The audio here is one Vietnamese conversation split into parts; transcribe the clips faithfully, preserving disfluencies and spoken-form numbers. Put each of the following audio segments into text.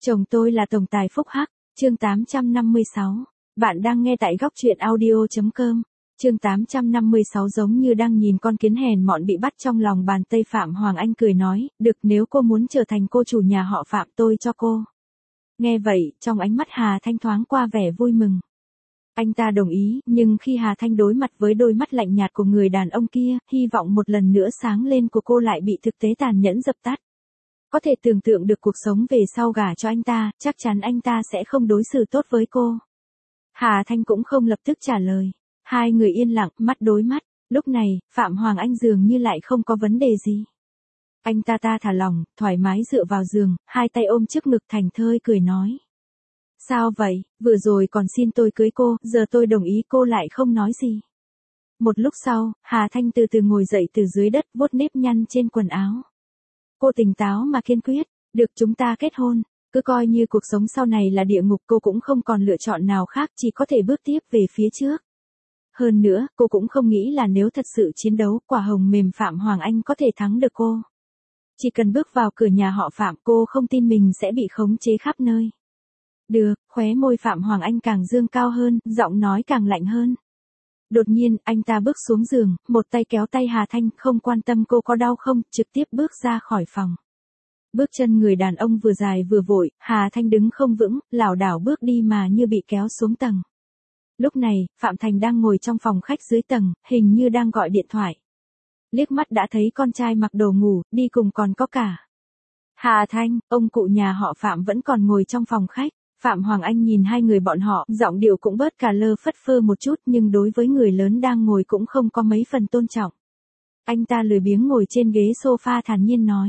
Chồng tôi là tổng tài phúc hắc, chương tám trăm năm mươi sáu. Bạn đang nghe tại góc truyện audio.com. Chương tám trăm năm mươi sáu giống như đang nhìn con kiến hèn mọn bị bắt trong lòng bàn tay. Phạm Hoàng Anh cười nói, được, nếu cô muốn trở thành cô chủ nhà họ Phạm tôi cho cô. Nghe vậy, trong ánh mắt Hà Thanh thoáng qua vẻ vui mừng. Anh ta đồng ý, nhưng khi Hà Thanh đối mặt với đôi mắt lạnh nhạt của người đàn ông kia, hy vọng một lần nữa sáng lên của cô lại bị thực tế tàn nhẫn dập tắt. Có thể tưởng tượng được cuộc sống về sau gả cho anh ta, chắc chắn anh ta sẽ không đối xử tốt với cô. Hà Thanh cũng không lập tức trả lời. Hai người yên lặng, mắt đối mắt. Lúc này, Phạm Hoàng Anh dường như lại không có vấn đề gì. Anh ta ta thả lỏng, thoải mái dựa vào giường, hai tay ôm trước ngực thành thơi cười nói. Sao vậy, vừa rồi còn xin tôi cưới cô, giờ tôi đồng ý cô lại không nói gì. Một lúc sau, Hà Thanh từ từ ngồi dậy từ dưới đất, vuốt nếp nhăn trên quần áo. Cô tỉnh táo mà kiên quyết, được, chúng ta kết hôn, cứ coi như cuộc sống sau này là địa ngục, cô cũng không còn lựa chọn nào khác, chỉ có thể bước tiếp về phía trước. Hơn nữa, cô cũng không nghĩ là nếu thật sự chiến đấu, quả hồng mềm Phạm Hoàng Anh có thể thắng được cô. Chỉ cần bước vào cửa nhà họ Phạm, cô không tin mình sẽ bị khống chế khắp nơi. Được, khóe môi Phạm Hoàng Anh càng dương cao hơn, giọng nói càng lạnh hơn. Đột nhiên, anh ta bước xuống giường, một tay kéo tay Hà Thanh, không quan tâm cô có đau không, trực tiếp bước ra khỏi phòng. Bước chân người đàn ông vừa dài vừa vội, Hà Thanh đứng không vững, lảo đảo bước đi mà như bị kéo xuống tầng. Lúc này, Phạm Thành đang ngồi trong phòng khách dưới tầng, hình như đang gọi điện thoại. Liếc mắt đã thấy con trai mặc đồ ngủ, đi cùng còn có cả Hà Thanh, ông cụ nhà họ Phạm vẫn còn ngồi trong phòng khách. Phạm Hoàng Anh nhìn hai người bọn họ, giọng điệu cũng bớt cà lơ phất phơ một chút, nhưng đối với người lớn đang ngồi cũng không có mấy phần tôn trọng. Anh ta lười biếng ngồi trên ghế sofa thản nhiên nói.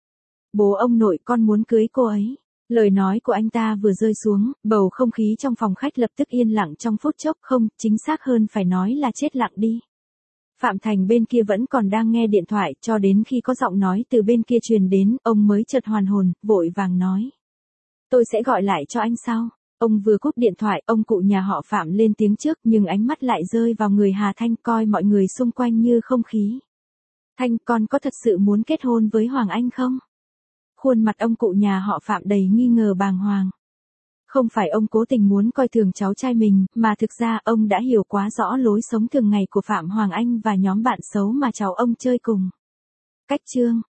Bố ông nội, con muốn cưới cô ấy. Lời nói của anh ta vừa rơi xuống, bầu không khí trong phòng khách lập tức yên lặng trong phút chốc, không, chính xác hơn phải nói là chết lặng đi. Phạm Thành bên kia vẫn còn đang nghe điện thoại, cho đến khi có giọng nói từ bên kia truyền đến, ông mới chợt hoàn hồn, vội vàng nói. Tôi sẽ gọi lại cho anh sau. Ông vừa cúp điện thoại, ông cụ nhà họ Phạm lên tiếng trước, nhưng ánh mắt lại rơi vào người Hà Thanh, coi mọi người xung quanh như không khí. Thanh, con có thật sự muốn kết hôn với Hoàng Anh không? Khuôn mặt ông cụ nhà họ Phạm đầy nghi ngờ bàng hoàng. Không phải ông cố tình muốn coi thường cháu trai mình, mà thực ra ông đã hiểu quá rõ lối sống thường ngày của Phạm Hoàng Anh và nhóm bạn xấu mà cháu ông chơi cùng. Cách chương